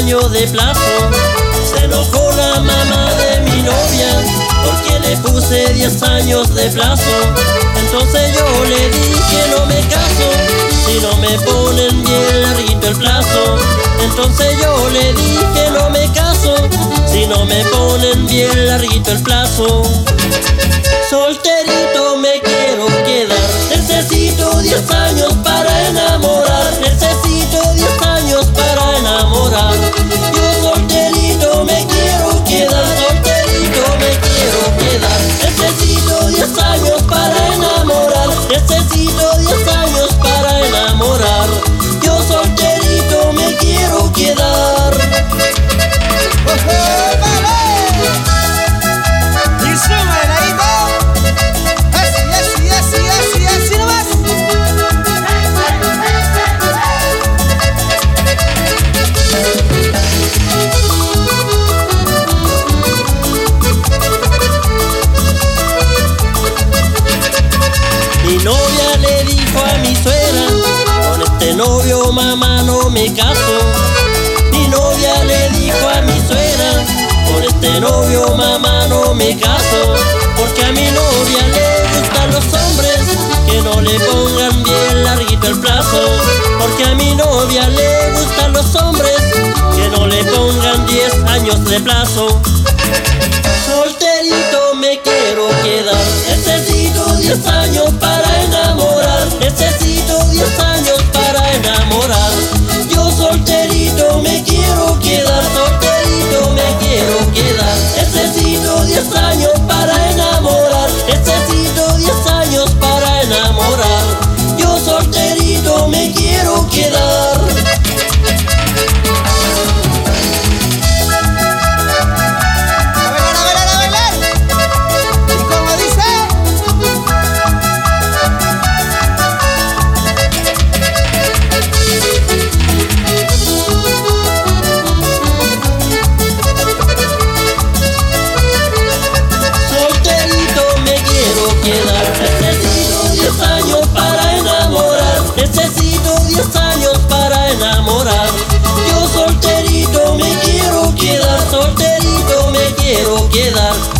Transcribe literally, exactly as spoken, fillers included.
años de plazo. Se enojó la mamá de mi novia porque le puse diez años de plazo. Entonces yo le dije no me caso si no me ponen bien larguito el plazo. Entonces yo le dije no me caso si no me ponen bien larguito el plazo. Solterito me quiero quedar, necesito diez años para enamorar, necesito diez años para enamorar. Yo solterito me quiero quedar, solterito me quiero quedar, necesito diez años para enamorar, necesito diez años para enamorar. Yo solterito me quiero quedar. Y súmale ahí todo. Así, así, así, así, así nomás. Mi novia le dijo a mi suegra, con este novio mamá no me caso. Mi novia le dijo a mi suegra, con este novio mamá no me caso. Porque a mi novia le gustan los hombres que no le pongan bien larguito el plazo. Porque a mi novia le gustan los hombres que no le pongan diez años de plazo. Solterito me quiero quedar, necesito diez años para enamorar, necesito diez años para enamorar. Yo solterito me quiero quedar, solterito me quiero quedar, necesito diez años para enamorar, necesito diez años para enamorar. Yo solterito me quiero quedar. Necesito diez años para enamorar, necesito diez años para enamorar. Yo solterito me quiero quedar, solterito me quiero quedar.